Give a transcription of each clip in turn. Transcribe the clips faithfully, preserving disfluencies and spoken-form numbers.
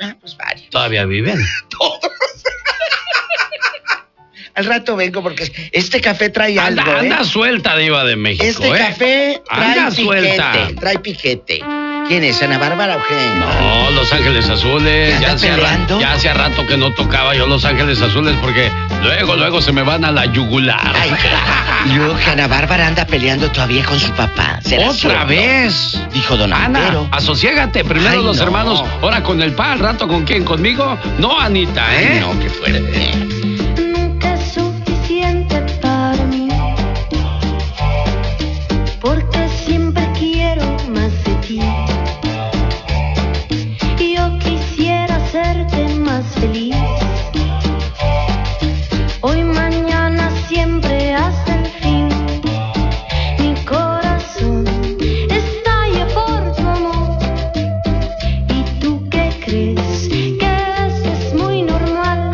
Ah, pues varios. ¿Todavía viven? Todos. Al rato vengo porque este café trae anda, algo, ¿eh? Anda suelta, diva de México, Este ¿eh? café trae anda piquete, suelta. trae piquete. ¿Quién es, Ana Bárbara o qué? No, Los Ángeles Azules. Ya hacía, ra- ya hacía rato que no tocaba yo Los Ángeles Azules porque luego, luego se me van a la yugular. Ay, y luego que Ana Bárbara anda peleando todavía con su papá. ¿Será ¿Otra cierto? vez? Dijo don Ana, Antero. asociégate. Primero Ay, los no. hermanos, ahora con el pa, al rato con quién, conmigo. No, Anita, ¿eh? Ay, no, qué fuerte. Nunca es suficiente para mí, porque siempre quiero más de ti. Yo quisiera hacerte más feliz. Hoy, mañana, siempre hasta el fin. Mi corazón estalla por tu amor. ¿Y tú qué crees? Que eso es muy normal.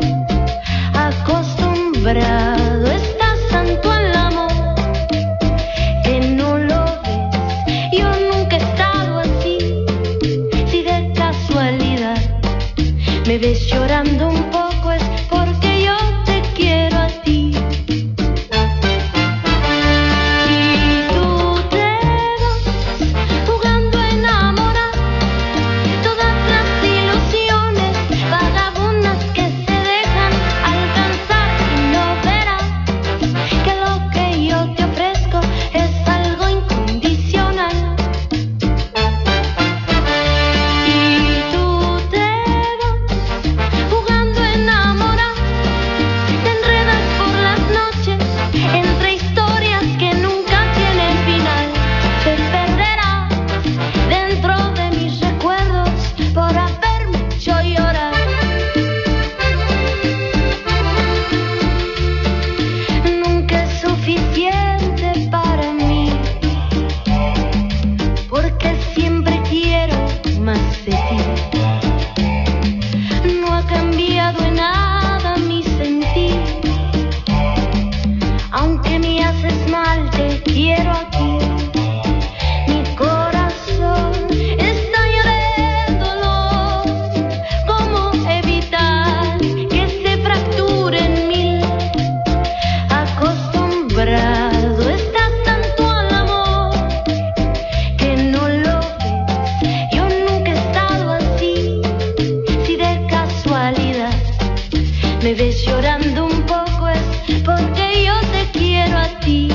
Acostumbrado estás tanto al amor que no lo ves. Yo nunca he estado así. Si de casualidad me ves llorando un poco es porque yo te quiero a ti. Y tú te vas jugando a enamorar. Todas las ilusiones vagabundas que se dejan alcanzar, y no verás que lo que yo te ofrezco es algo incondicional. Y tú te vas jugando a enamorar. Te enredas por las noches entre historias que nunca tienen final. Te perderás dentro de mis recuerdos por haberme hecho llorar. Nunca es suficiente para mí, porque siempre quiero más de ti. No ha cambiado en nada mi sentir. Aunque me haces mal, te quiero aquí. Mi corazón está lleno de dolor. ¿Cómo evitar que se fracture en mil? Acostumbrado estás tanto al amor que no lo ves. Yo nunca he estado así. Si de casualidad me ves llorando un poco es porque yo te quiero a ti.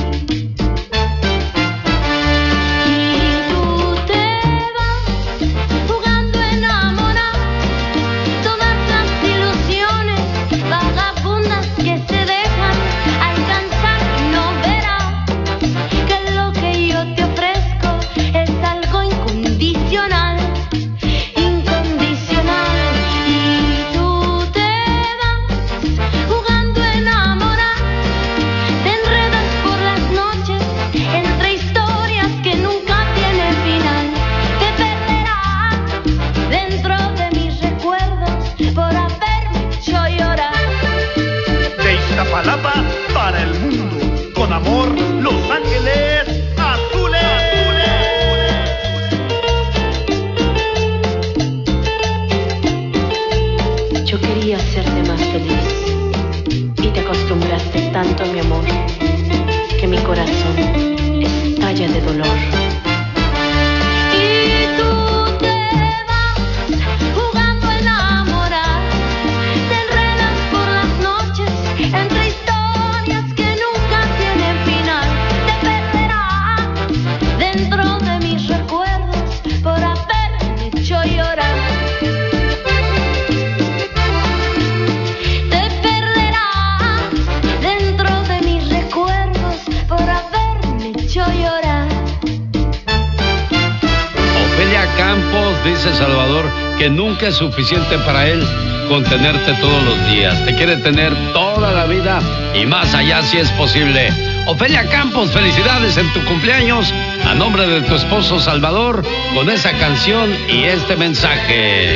Y tú te vas jugando a enamorar. Todas las ilusiones vagabundas que se dejan alcanzar, y no verás que lo que yo te ofrezco es algo incondicional. Incondicional. Y tú te vas jugando a enamorar. Te enredas por las noches entre historias que nunca tienen final. Te perderás dentro de mis recuerdos por haberme hecho llorar. De Iztapalapa para el mundo, con amor, Los Ángeles Azules. Yo quería hacerte más feliz y te acostumbraste tanto a mi amor que mi corazón estalla de dolor. Y tú te vas jugando a enamorar. Te enredas por las noches entre historias que nunca tienen final. Te perderás dentro de mis recuerdos por haberme hecho llorar. Te perderás dentro de mis recuerdos por haberme hecho llorar. Ofelia Campos dice Salvador que nunca es suficiente para él con tenerte todos los días. Te quiere tener toda la vida y más allá si es posible. Ofelia Campos, felicidades en tu cumpleaños a nombre de tu esposo Salvador con esa canción y este mensaje.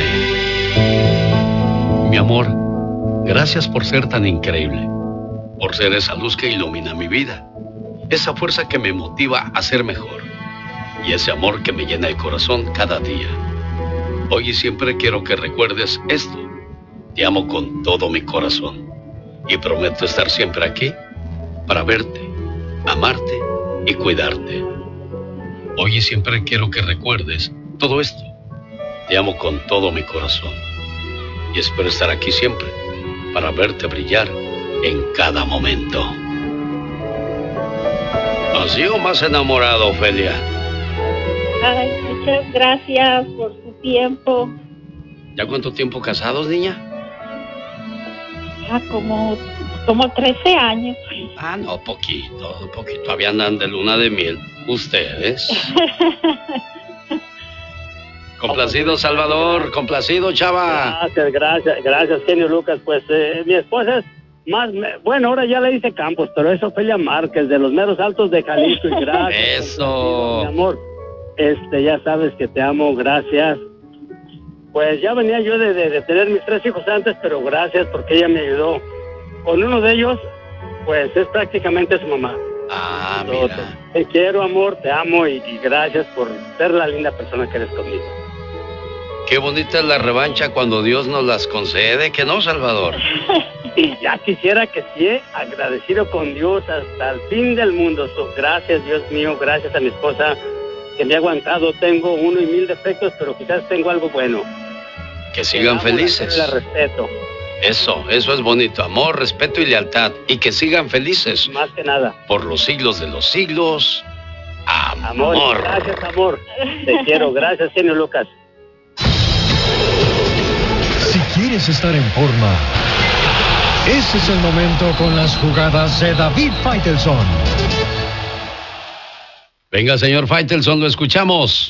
Mi amor, gracias por ser tan increíble, por ser esa luz que ilumina mi vida, esa fuerza que me motiva a ser mejor y ese amor que me llena el corazón cada día. Hoy y siempre quiero que recuerdes esto. Te amo con todo mi corazón y prometo estar siempre aquí para verte, amarte y cuidarte. Hoy y siempre quiero que recuerdes todo esto. Te amo con todo mi corazón y espero estar aquí siempre para verte brillar en cada momento. ¿Así o más enamorado, Ofelia? Ay, muchas gracias por su tiempo. ¿Ya cuánto tiempo casados, niña? Ya como, como trece años. Ah, no, poquito, poquito. Todavía andan de luna de miel ustedes. Complacido, Salvador, complacido, chava. Gracias, gracias, gracias, genio Lucas. Pues eh, mi esposa es más, me, bueno, ahora ya le dice Campos, pero es Ofelia Márquez, de los meros altos de Jalisco, y gracias. Eso. Mi amor, este, ya sabes que te amo, gracias. Pues ya venía yo de, de, de tener mis tres hijos antes, pero gracias porque ella me ayudó. Con uno de ellos, pues es prácticamente su mamá. Ah, Yo mira. Te, te quiero, amor, te amo y, y gracias por ser la linda persona que eres conmigo. Qué bonita es la revancha cuando Dios nos las concede, ¿que no, Salvador? Y ya quisiera que sí, ¿eh? Agradecido con Dios hasta el fin del mundo. So, gracias, Dios mío, gracias a mi esposa que me ha aguantado. Tengo uno y mil defectos, pero quizás tengo algo bueno. Que sigan felices. La respeto. Eso, eso es bonito. Amor, respeto y lealtad. Y que sigan felices. Más que nada. Por los siglos de los siglos. Amor. Amor, gracias, amor. Te quiero. Gracias, genio Lucas. Si quieres estar en forma, ese es el momento con las jugadas de David Faitelson. Venga, señor Faitelson, lo escuchamos.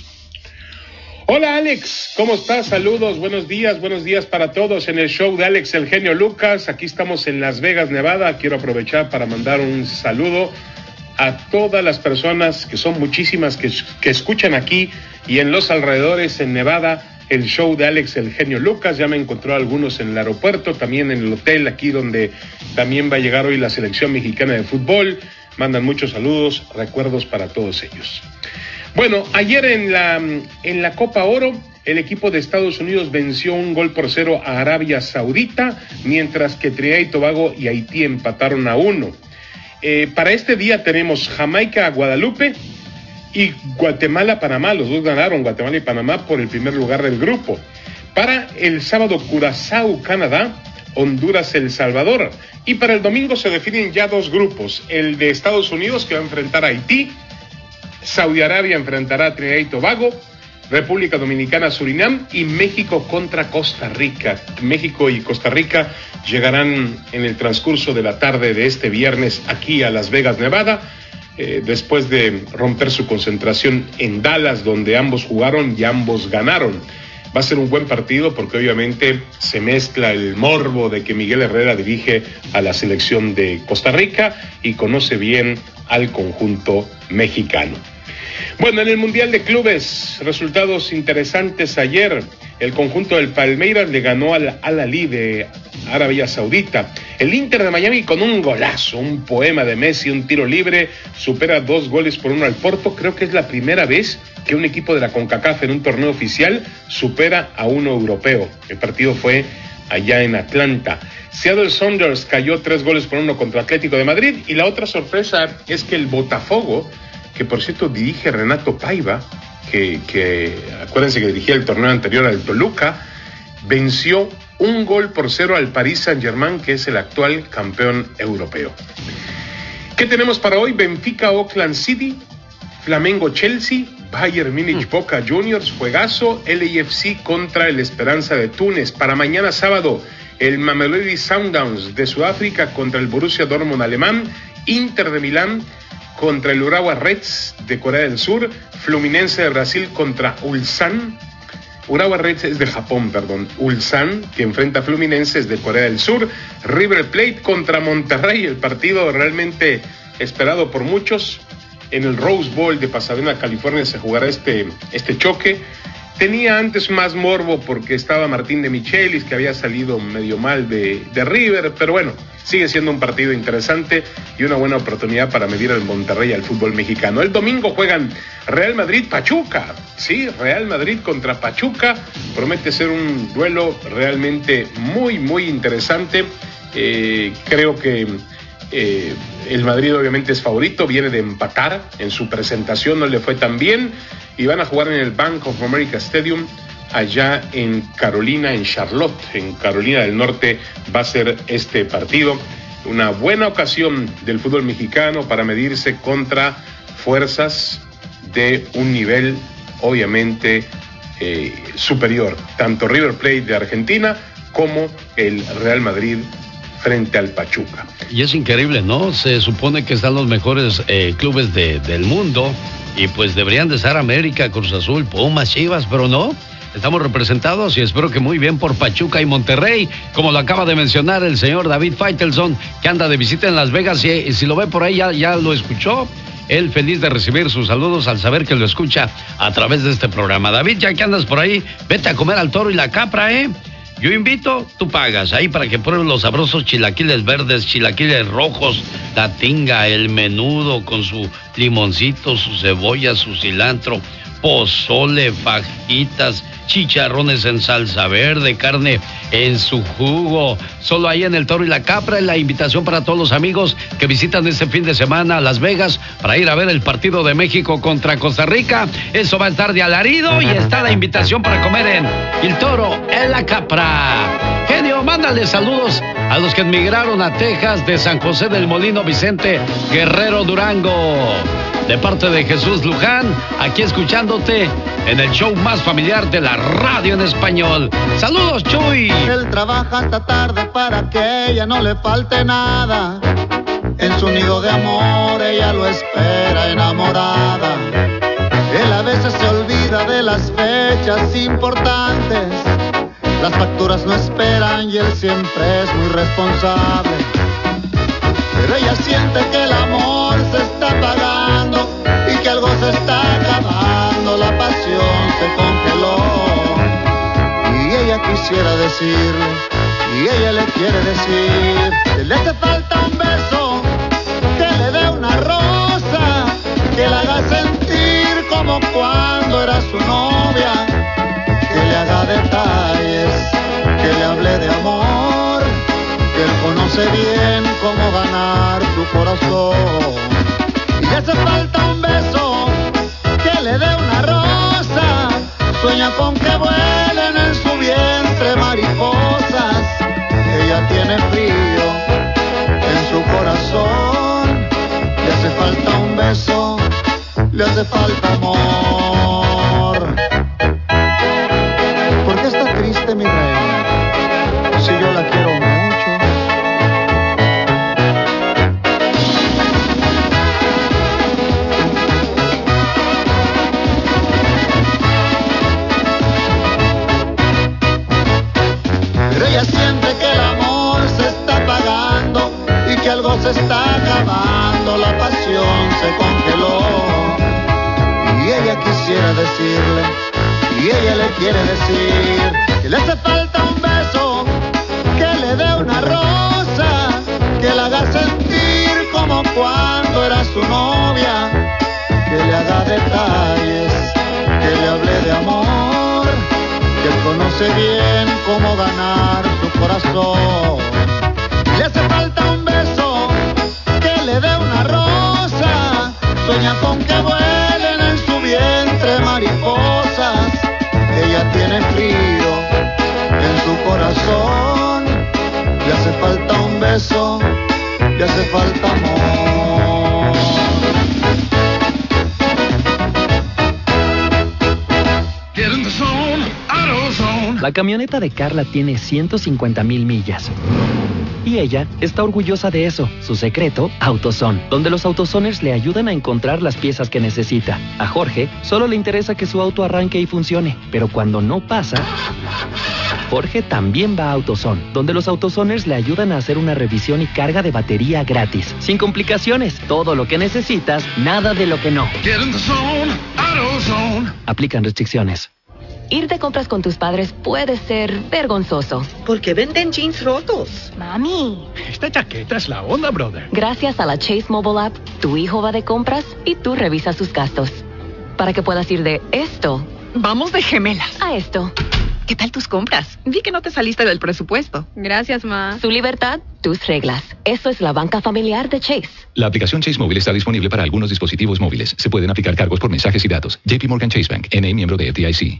Hola, Alex, ¿cómo estás? Saludos, buenos días, buenos días para todos en el show de Alex el Genio Lucas. Aquí estamos en Las Vegas, Nevada. Quiero aprovechar para mandar un saludo a todas las personas, que son muchísimas, que, que escuchan aquí y en los alrededores en Nevada el show de Alex el Genio Lucas. Ya me encontró algunos en el aeropuerto, también en el hotel aquí donde también va a llegar hoy la selección mexicana de fútbol. Mandan muchos saludos, recuerdos para todos ellos. Bueno, ayer en la, en la Copa Oro, el equipo de Estados Unidos venció un gol por cero a Arabia Saudita, mientras que Trinidad y Tobago y Haití empataron a uno. Eh, para este día tenemos Jamaica a Guadalupe y Guatemala-Panamá. Los dos ganaron, Guatemala y Panamá, por el primer lugar del grupo. Para el sábado, Curazao, Canadá, Honduras-El Salvador. Y para el domingo se definen ya dos grupos, el de Estados Unidos, que va a enfrentar a Haití, Saudi Arabia enfrentará a Trinidad y Tobago, República Dominicana, Surinam, y México contra Costa Rica. México y Costa Rica llegarán en el transcurso de la tarde de este viernes aquí a Las Vegas, Nevada, eh, después de romper su concentración en Dallas, donde ambos jugaron y ambos ganaron. Va a ser un buen partido porque obviamente se mezcla el morbo de que Miguel Herrera dirige a la selección de Costa Rica y conoce bien al conjunto mexicano. Bueno, en el Mundial de Clubes, resultados interesantes ayer. El conjunto del Palmeiras le ganó al Al-Ahly de Arabia Saudita. El Inter de Miami, con un golazo, un poema de Messi, un tiro libre, supera dos goles por uno al Porto. Creo que es la primera vez que un equipo de la CONCACAF en un torneo oficial supera a uno europeo. El partido fue allá en Atlanta. Seattle Sounders cayó tres goles por uno contra Atlético de Madrid. Y la otra sorpresa es que el Botafogo, que por cierto dirige Renato Paiva, que, que acuérdense que dirigía el torneo anterior al Toluca, venció un gol por cero al Paris Saint-Germain, que es el actual campeón europeo. ¿Qué tenemos para hoy? Benfica Auckland City, Flamengo Chelsea, Bayern Múnich Boca Juniors, juegazo. L A F C contra el Esperanza de Túnez. Para mañana sábado, el Mamelodi Sundowns de Sudáfrica contra el Borussia Dortmund alemán, Inter de Milán contra el Urawa Reds de Corea del Sur, Fluminense de Brasil contra Ulsan. Urawa Reds es de Japón, perdón. Ulsan, que enfrenta a Fluminense, es de Corea del Sur. River Plate contra Monterrey, el partido realmente esperado por muchos. En el Rose Bowl de Pasadena, California, se jugará este, este choque. tenía antes más morbo porque estaba Martín de Michelis, que había salido medio mal de, de River, pero bueno, sigue siendo un partido interesante y una buena oportunidad para medir al Monterrey al fútbol mexicano. El domingo juegan Real Madrid-Pachuca. Sí, Real Madrid contra Pachuca. Promete ser un duelo realmente muy, muy interesante. Eh, creo que eh, el Madrid obviamente es favorito, viene de empatar. En su presentación no le fue tan bien y van a jugar en el Bank of America Stadium allá en Carolina, en Charlotte, en Carolina del Norte va a ser este partido. Una buena ocasión del fútbol mexicano para medirse contra fuerzas de un nivel obviamente eh, superior, tanto River Plate de Argentina como el Real Madrid frente al Pachuca. Y es increíble, ¿no? Se supone que están los mejores eh, clubes de, del mundo y pues deberían de estar América, Cruz Azul, Pumas, Chivas, pero no. Estamos representados y espero que muy bien por Pachuca y Monterrey, como lo acaba de mencionar el señor David Faitelson, que anda de visita en Las Vegas y, y si lo ve por ahí ya, ya lo escuchó. Él feliz de recibir sus saludos al saber que lo escucha a través de este programa. David, ya que andas por ahí, vete a comer al Toro y la Capra, ¿eh? Yo invito, tú pagas, ahí para que prueben los sabrosos chilaquiles verdes, chilaquiles rojos, la tinga, el menudo con su limoncito, su cebolla, su cilantro, pozole, fajitas, chicharrones en salsa verde, carne en su jugo. Solo ahí en el Toro y la Capra, la invitación para todos los amigos que visitan este fin de semana a Las Vegas para ir a ver el partido de México contra Costa Rica. Eso va a estar de alarido y está la invitación para comer en el Toro en la Capra. Genio, mándale saludos a los que emigraron a Texas de San José del Molino, Vicente Guerrero, Durango. De parte de Jesús Luján, aquí escuchándote en el show más familiar de la radio en español. ¡Saludos, Chuy! Él trabaja hasta tarde para que ella no le falte nada. En su nido de amor ella lo espera enamorada. Él a veces se olvida de las fechas importantes. Las facturas no esperan y él siempre es muy responsable. Pero ella siente que el amor se está apagando y que algo se está acabando, la pasión se congeló. Y ella quisiera decirle, y ella le quiere decir, que le hace falta un beso, que le dé una rosa, que la haga sentir como cuando era su novia, que le haga detalles, que le hable de amor, que él conoce bien cómo ganar su corazón. Y le hace falta un beso, que le dé una rosa, sueña con que vuelen en su vientre mariposas. Ella tiene frío en su corazón, le hace falta un beso, le hace falta amor. ¿Por qué está triste mi reina? Si yo la quiero mucho. Ella siente que el amor se está apagando y que algo se está acabando, la pasión se congeló. Y ella quisiera decirle, y ella le quiere decir, que le hace falta un beso, que le dé una rosa, que la haga sentir como cuando era su novia, que le haga detalles, que le hable de amor, que él conoce bien cómo ganar su corazón. Le hace falta un beso, que le dé una rosa, sueña con que vuelen en su vientre mariposas. Ella tiene frío en su corazón, le hace falta un beso, le hace falta amor. La camioneta de Carla tiene ciento cincuenta mil millas. Y ella está orgullosa de eso. Su secreto, AutoZone, donde los AutoZoners le ayudan a encontrar las piezas que necesita. A Jorge solo le interesa que su auto arranque y funcione, pero cuando no pasa, Jorge también va a AutoZone, donde los AutoZoners le ayudan a hacer una revisión y carga de batería gratis. Sin complicaciones, todo lo que necesitas, nada de lo que no. Get in the zone, AutoZone. Aplican restricciones. Ir de compras con tus padres puede ser vergonzoso. ¿Por qué venden jeans rotos? Mami. Esta chaqueta es la onda, brother. Gracias a la Chase Mobile App, tu hijo va de compras y tú revisas sus gastos. Para que puedas ir de esto. Vamos de gemelas. A esto. ¿Qué tal tus compras? Vi que no te saliste del presupuesto. Gracias, ma. Su libertad, tus reglas. Eso es la banca familiar de Chase. La aplicación Chase Móvil está disponible para algunos dispositivos móviles. Se pueden aplicar cargos por mensajes y datos. J P Morgan Chase Bank, N A miembro de F D I C.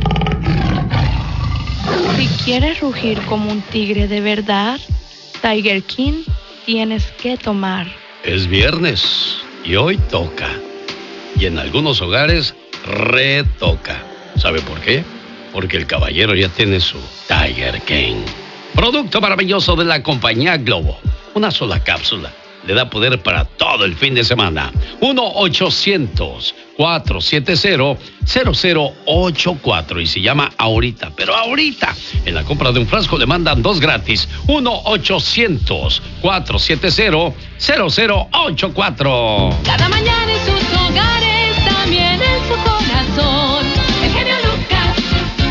Si quieres rugir como un tigre de verdad, Tiger King tienes que tomar. Es viernes y hoy toca. Y en algunos hogares retoca. ¿Sabe por qué? Porque el caballero ya tiene su Tiger King. Producto maravilloso de la compañía Globo. Una sola cápsula le da poder para todo el fin de semana. uno ochocientos, cuatrocientos setenta, cero cero ocho cuatro y se llama ahorita, pero ahorita. En la compra de un frasco le mandan dos gratis. uno ochocientos, cuatrocientos setenta, cero cero ocho cuatro. Cada mañana en sus hogares, también en su corazón. El genio Lucas.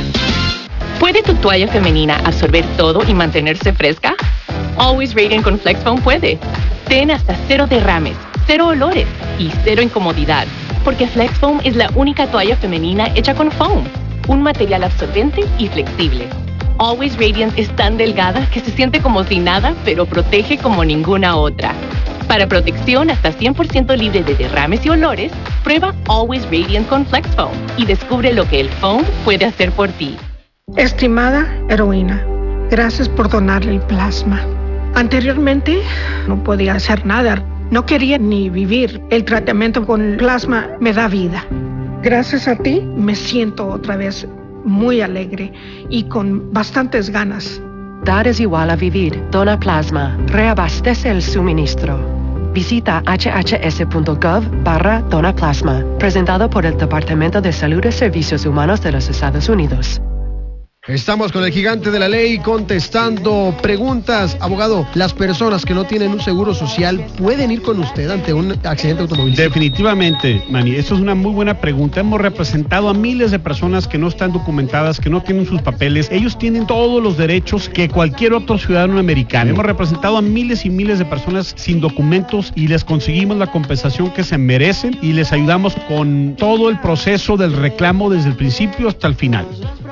¿Puede tu toalla femenina absorber todo y mantenerse fresca? Always Radiant con Flex Foam puede. Ten hasta cero derrames, cero olores y cero incomodidad, porque Flex Foam es la única toalla femenina hecha con foam, un material absorbente y flexible. Always Radiant es tan delgada que se siente como si nada, pero protege como ninguna otra. Para protección hasta cien por ciento libre de derrames y olores, prueba Always Radiant con Flex Foam y descubre lo que el foam puede hacer por ti. Estimada heroína, gracias por donarle el plasma. Anteriormente no podía hacer nada, no quería ni vivir. El tratamiento con plasma me da vida. Gracias a ti me siento otra vez muy alegre y con bastantes ganas. Dar es igual a vivir. Dona plasma. Reabastece el suministro. Visita hhs.gov barra dona plasma. Presentado por el Departamento de Salud y Servicios Humanos de los Estados Unidos. Estamos con el gigante de la ley contestando preguntas. Abogado, ¿las personas que no tienen un seguro social pueden ir con usted ante un accidente automovilístico? Definitivamente, Manny. Esto es una muy buena pregunta. Hemos representado a miles de personas que no están documentadas, que no tienen sus papeles. Ellos tienen todos los derechos que cualquier otro ciudadano americano. Hemos representado a miles y miles de personas sin documentos y les conseguimos la compensación que se merecen y les ayudamos con todo el proceso del reclamo desde el principio hasta el final.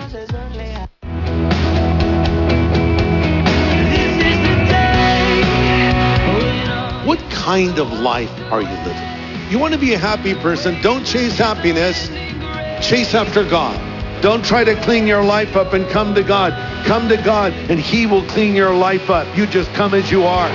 What kind of life are you living? You want to be a happy person, don't chase happiness, chase after God. Don't try to clean your life up and come to God. Come to God and He will clean your life up. You just come as you are.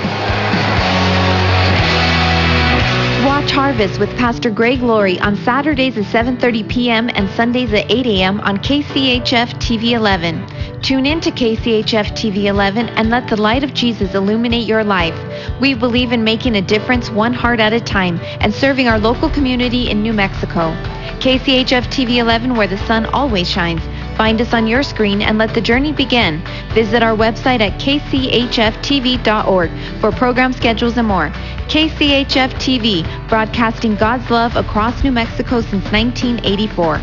Watch Harvest with Pastor Greg Laurie on Saturdays at seven thirty p.m. and Sundays at eight a.m. on K C H F T V eleven. Tune in to K C H F T V eleven and let the light of Jesus illuminate your life. We believe in making a difference one heart at a time and serving our local community in New Mexico. K C H F T V eleven, where the sun always shines. Find us on your screen and let the journey begin. Visit our website at k c h f t v dot org for program schedules and more. K C H F T V, broadcasting God's love across New Mexico since nineteen eighty-four.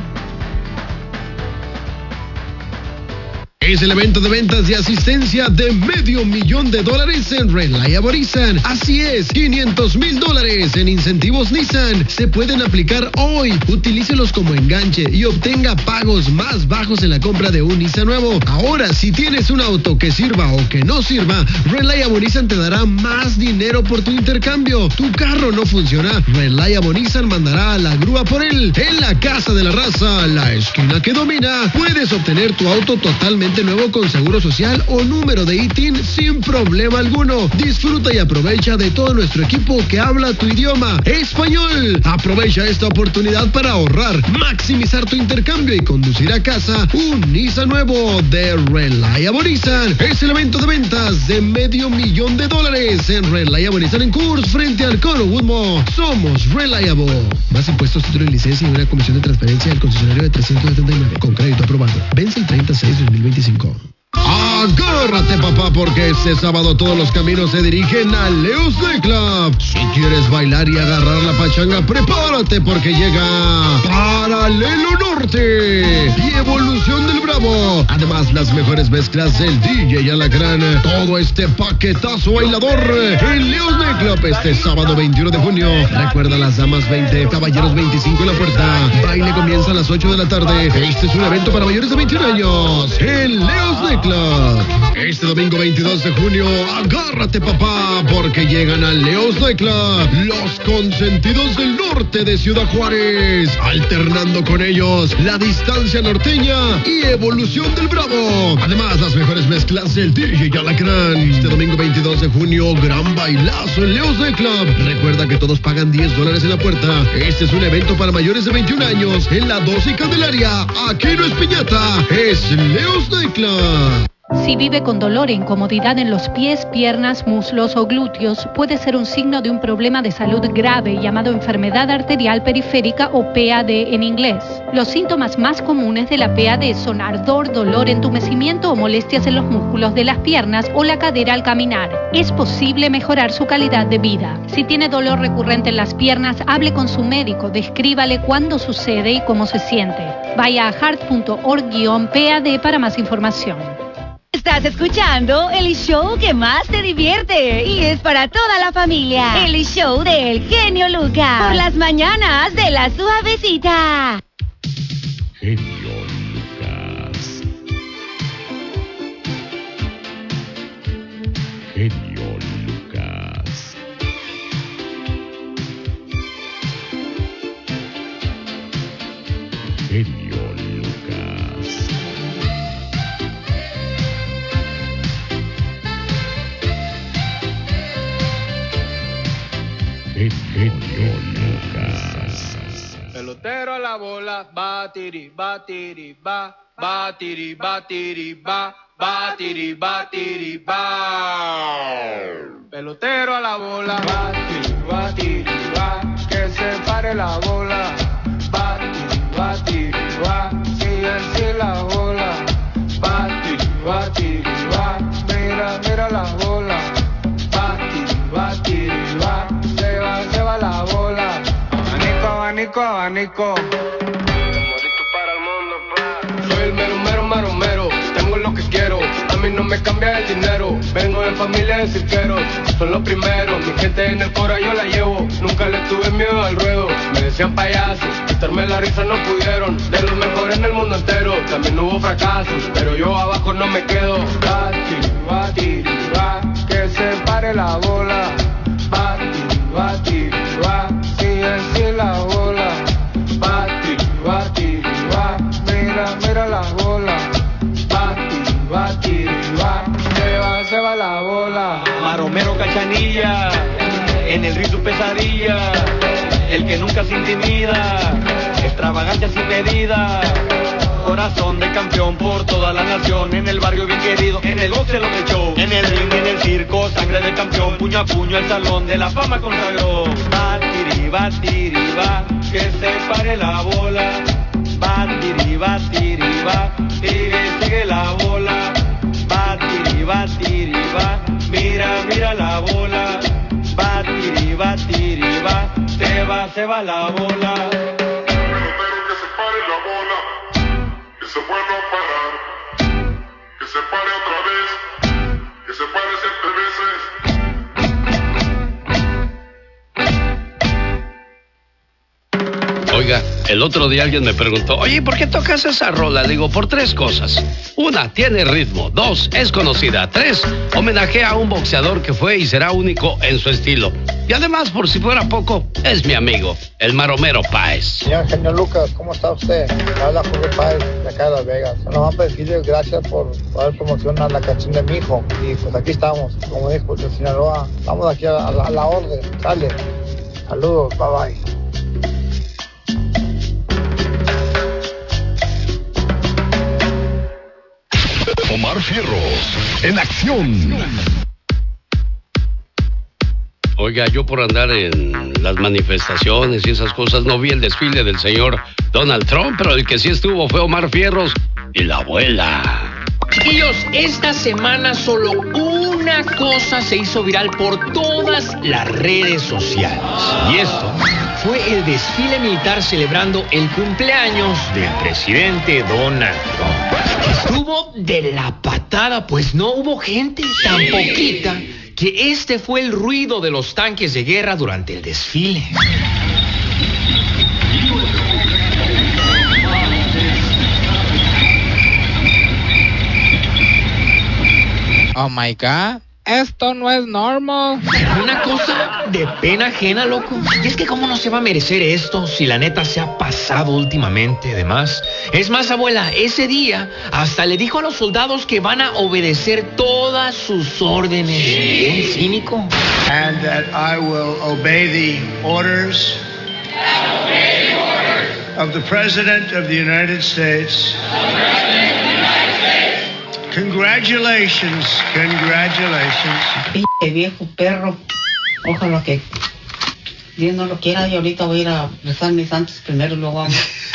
Es el evento de ventas y asistencia de medio millón de dólares en Reliable Nissan. Así es, quinientos mil dólares en incentivos Nissan se pueden aplicar hoy. Utilícelos como enganche y obtenga pagos más bajos en la compra de un Nissan nuevo. Ahora, si tienes un auto que sirva o que no sirva, Reliable Nissan te dará más dinero por tu intercambio. Tu carro no funciona, Reliable Nissan mandará a la grúa por él. En la Casa de la Raza, la esquina que domina, puedes obtener tu auto totalmente nuevo con seguro social o número de I T I N sin problema alguno. Disfruta y aprovecha de todo nuestro equipo que habla tu idioma, español. Aprovecha esta oportunidad para ahorrar, maximizar tu intercambio y conducir a casa un Nissan nuevo de Reliable Nissan. Es el evento de ventas de medio millón de dólares en Reliable Nissan en Coors frente al Colorwood Mall. Somos Reliable. Más impuestos, título de licencia y una comisión de transferencia al concesionario de trescientos setenta y nueve con crédito aprobado. Vence el treinta y seis de dos mil veinticinco. Agárrate, papá, porque este sábado todos los caminos se dirigen a Leo's Nightclub. Si quieres bailar y agarrar la pachanga, prepárate porque llega Paralelo Norte y Evolución del Bravo. Además, las mejores mezclas del D J Alacrán. Todo este paquetazo bailador en Leo's Nightclub este sábado veintiuno de junio. Recuerda, las damas veinte, caballeros veinticinco en la puerta. Baile comienza a las ocho de la tarde. Este es un evento para mayores de veintiún años en Leo's Nightclub. Este domingo veintidós de junio, agárrate, papá, porque llegan a Leo's Nightclub los consentidos del norte de Ciudad Juárez, alternando con ellos la distancia norteña y Evolución del Bravo. Además, las mejores mezclas del D J Alacrán. Este domingo veintidós de junio, gran bailazo en Leo's Nightclub. Recuerda que todos pagan diez dólares en la puerta. Este es un evento para mayores de veintiún años en La doce y Candelaria. Aquí no es piñata, es Leo's Nightclub. Si vive con dolor e incomodidad en los pies, piernas, muslos o glúteos, puede ser un signo de un problema de salud grave llamado enfermedad arterial periférica o P A D en inglés. Los síntomas más comunes de la P A D son ardor, dolor, entumecimiento o molestias en los músculos de las piernas o la cadera al caminar. Es posible mejorar su calidad de vida. Si tiene dolor recurrente en las piernas, hable con su médico, descríbale cuándo sucede y cómo se siente. Vaya a heart punto org guión P A D para más información. Estás escuchando el show que más te divierte y es para toda la familia. El show del genio Lucas. Por las mañanas de La Suavecita. Genio Lucas. Genio Lucas. Genio Lucas. Genio Lucas. Pelotero a la bola, batiri, batiri, ba, batiri, batiri, ba, batiri, batiri, ba. Pelotero a la bola, batiri, batiri, ba, que se pare la bola, batiri, batiri, ba, sigue así la bola, batiri, batiri, ba, mira, mira la bola, batiri, batiri, ba. Se va, se va la bola. Abanico, abanico, abanico. Abanico para el mundo, pa. Soy el mero, mero, mero, mero. Tengo lo que quiero. A mí no me cambia el dinero. Vengo de familia de cirqueros. Son los primeros. Mi gente en el cora yo la llevo. Nunca le tuve miedo al ruedo. Me decían payaso. Quitarme la risa no pudieron. De los mejores en el mundo entero. También hubo fracasos. Pero yo abajo no me quedo. Batiri, batiri, ba. Que se pare la bola. Batiri, batiri, ba, sigue así la bola. Batiri, batiri, ba, mira, mira la bola. Batiri, batiri, ba, se va, se va la bola. Maromero Cachanilla, en el ritmo pesadilla. El que nunca se intimida, extravagancia sin medida. Corazón de campeón por toda la nación. En el barrio bien querido, en el boxe lo show. En el ring, en el circo, sangre de campeón. Puño a puño el salón de la fama consagró. Batiri, batiri, va, que se pare la bola. Batiri, batiri, va, sigue, sigue la bola. Batiri, batiri, va, mira, mira la bola. Batiri, batiri, va, se va, se va la bola. Que se vuelva a parar, que se pare otra vez, que se pare siete veces. Oiga, el otro día alguien me preguntó, oye, ¿por qué tocas esa rola? Le digo, por tres cosas. Una, tiene ritmo. Dos, es conocida. Tres, homenajea a un boxeador que fue y será único en su estilo. Y además, por si fuera poco, es mi amigo, el Maromero Páez. Señor Genio Lucas, ¿cómo está usted? Me habla Jorge Páez, de acá de Las Vegas. Bueno, vamos a decirle gracias por poder promocionar la canción de mi hijo. Y pues aquí estamos, como dijo el Sinaloa. Vamos aquí a la, a la, a la orden. Sale. Saludos, bye bye. Omar Fierros, en acción. Oiga, yo por andar en las manifestaciones y esas cosas no vi el desfile del señor Donald Trump, pero el que sí estuvo fue Omar Fierros y la abuela. Chiquillos, esta semana solo una cosa se hizo viral por todas las redes sociales. Y esto fue el desfile militar celebrando el cumpleaños del presidente Donald Trump. Estuvo de la patada, pues no hubo gente tan poquita que este fue el ruido de los tanques de guerra durante el desfile. Oh my God, esto no es normal. Una cosa de pena ajena, loco. Y es que cómo no se va a merecer esto si la neta se ha pasado últimamente, además. Es más, abuela, ese día hasta le dijo a los soldados que van a obedecer todas sus órdenes. Bien cínico. And that I will obey the orders of the President of the United States. Congratulations, congratulations. Pinche viejo perro. Ojalá que Dios no lo quiera y ahorita voy a ir a rezar mis santos primero y luego vamos.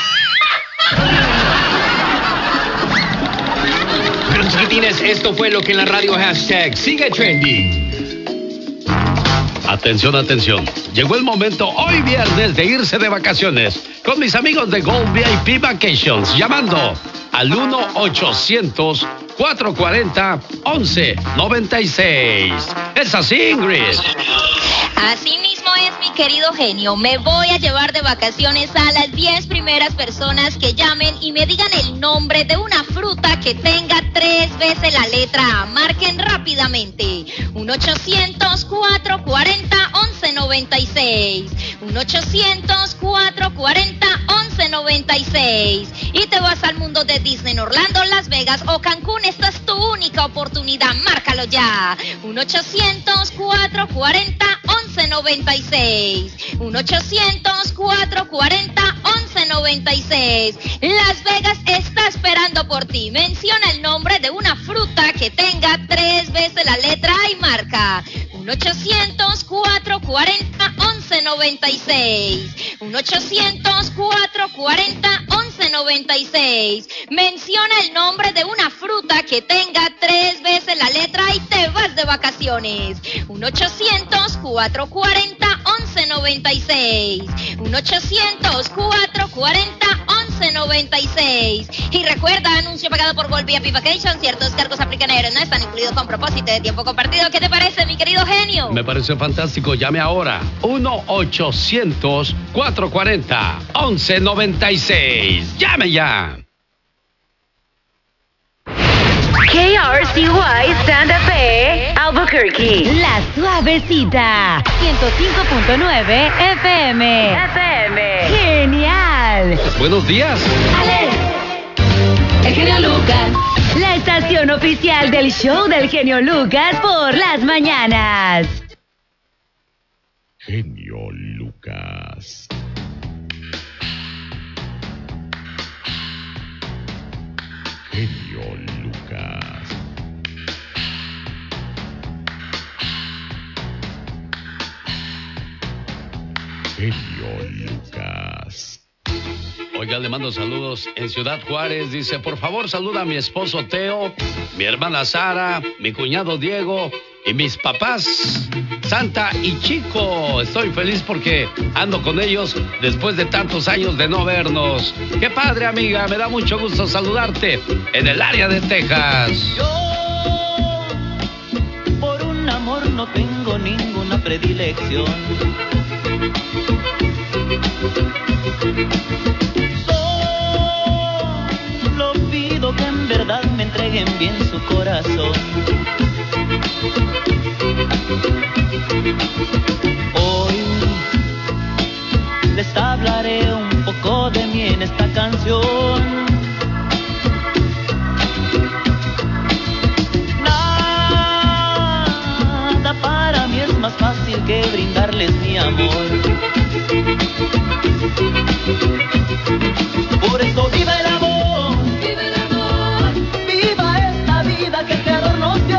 Pero chiquitines, esto fue lo que en la radio hashtag sigue trending. Atención, atención. Llegó el momento hoy viernes de irse de vacaciones con mis amigos de Gold V I P Vacations, llamando al uno ochocientos, cuatrocientos cuarenta, once noventa y seis. Es así, Ingrid. Así mismo es, mi querido genio. Me voy a llevar de vacaciones a las diez primeras personas que llamen y me digan el nombre de una fruta que tenga tres veces la letra A. Marquen rápidamente. uno ochocientos, cuatrocientos cuarenta, once noventa y seis. uno ochocientos, cuatrocientos cuarenta, once noventa y seis. Y te vas al mundo de Disney, Orlando, Las Vegas o Cancún. Esta es tu única oportunidad. Márcalo ya. uno ochocientos, cuatrocientos cuarenta, once noventa y seis. uno ochocientos, cuatrocientos cuarenta, once noventa y seis. Las Vegas está esperando por ti. Menciona el nombre de una fruta que tenga tres veces la letra A y marca. uno ochocientos, cuatrocientos cuarenta, once noventa y seis. uno ochocientos, cuatrocientos cuarenta, once noventa y seis. Menciona el nombre de una fruta que tenga tres veces la letra A y te vas de vacaciones. uno ochocientos, cuatrocientos cuarenta, once noventa y seis. uno ochocientos, cuatrocientos cuarenta, once noventa y seis. Y recuerda, anuncio pagado por Gold V I P Vacation. Ciertos cargos aplican, no están incluidos con propósito de tiempo compartido. ¿Qué te parece, mi querido genio? Me pareció fantástico. Llame ahora. uno ochocientos, cuatrocientos cuarenta, once noventa y seis. ¡Llame ya! K R C Y Santa Fe, Albuquerque. La Suavecita. ciento cinco punto nueve F M. F M. Genial. Buenos días. Alex. El genio Lucas. La estación oficial del show del genio Lucas por las mañanas. Genio Lucas. Genio Lucas. Genio Lucas. Oiga, le mando saludos en Ciudad Juárez. Dice, por favor, saluda a mi esposo Teo, mi hermana Sara, mi cuñado Diego y mis papás Santa y Chico. Estoy feliz porque ando con ellos después de tantos años de no vernos. Qué padre, amiga, me da mucho gusto saludarte en el área de Texas. Yo, por un amor no tengo ninguna predilección. Solo pido que en verdad me entreguen bien su corazón. Hoy les hablaré un poco de mí en esta canción. Nada para mí es más fácil que brindarles mi amor. Por eso viva el amor, viva el amor, viva esta vida que el Creador nos dio.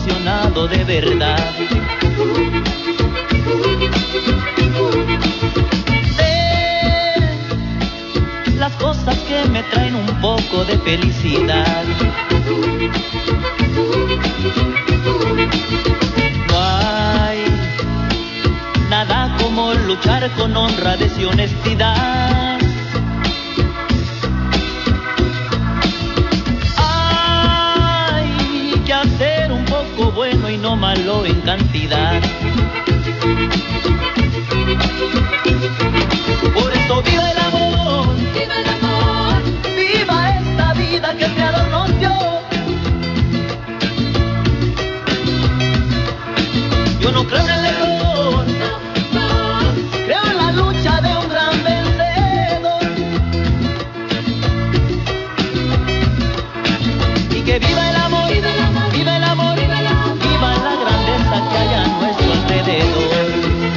apasionado de verdad. Sé las cosas que me traen un poco de felicidad. No hay nada como luchar con honradez y honestidad. Hay que hacer un poco bueno y no malo en cantidad. Por eso viva el amor, viva el amor, viva esta vida que el Creador nos dio. Yo no creo en el error, no, no. Creo en la lucha de un gran vencedor. Y que viva el amor, viva el amor, viva el amor, viva, el amor. Viva la grandeza que hay a nuestro alrededor.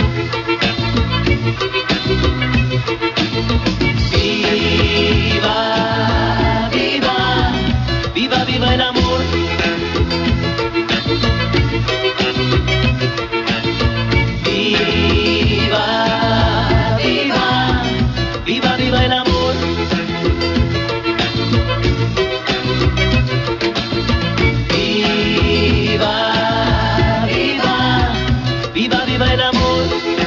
Viva, viva, viva, viva el amor. Viva, viva, viva, viva el amor. Viva, viva, viva, viva el amor.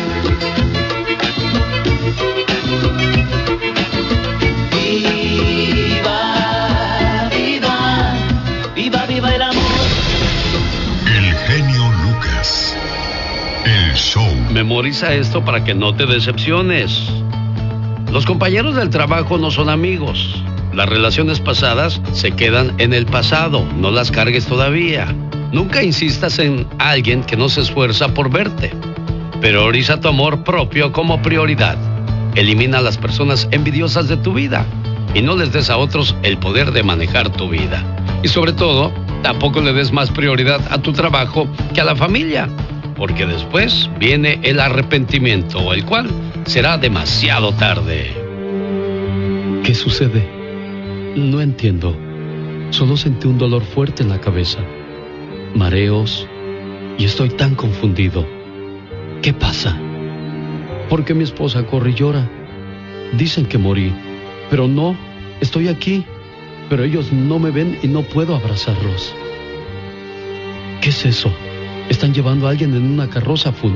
Viva, viva, viva, viva el amor. El genio Lucas. El show. Memoriza esto para que no te decepciones. Los compañeros del trabajo no son amigos. Las relaciones pasadas se quedan en el pasado. No las cargues todavía. Nunca insistas en alguien que no se esfuerza por verte. Prioriza tu amor propio como prioridad. Elimina a las personas envidiosas de tu vida y no les des a otros el poder de manejar tu vida. Y sobre todo, tampoco le des más prioridad a tu trabajo que a la familia, porque después viene el arrepentimiento, el cual será demasiado tarde. ¿Qué sucede? No entiendo. Solo sentí un dolor fuerte en la cabeza, mareos, y estoy tan confundido. ¿Qué pasa? ¿Por qué mi esposa corre y llora? Dicen que morí, pero no, estoy aquí, pero ellos no me ven y no puedo abrazarlos. ¿Qué es eso? Están llevando a alguien en una carroza fúnebre.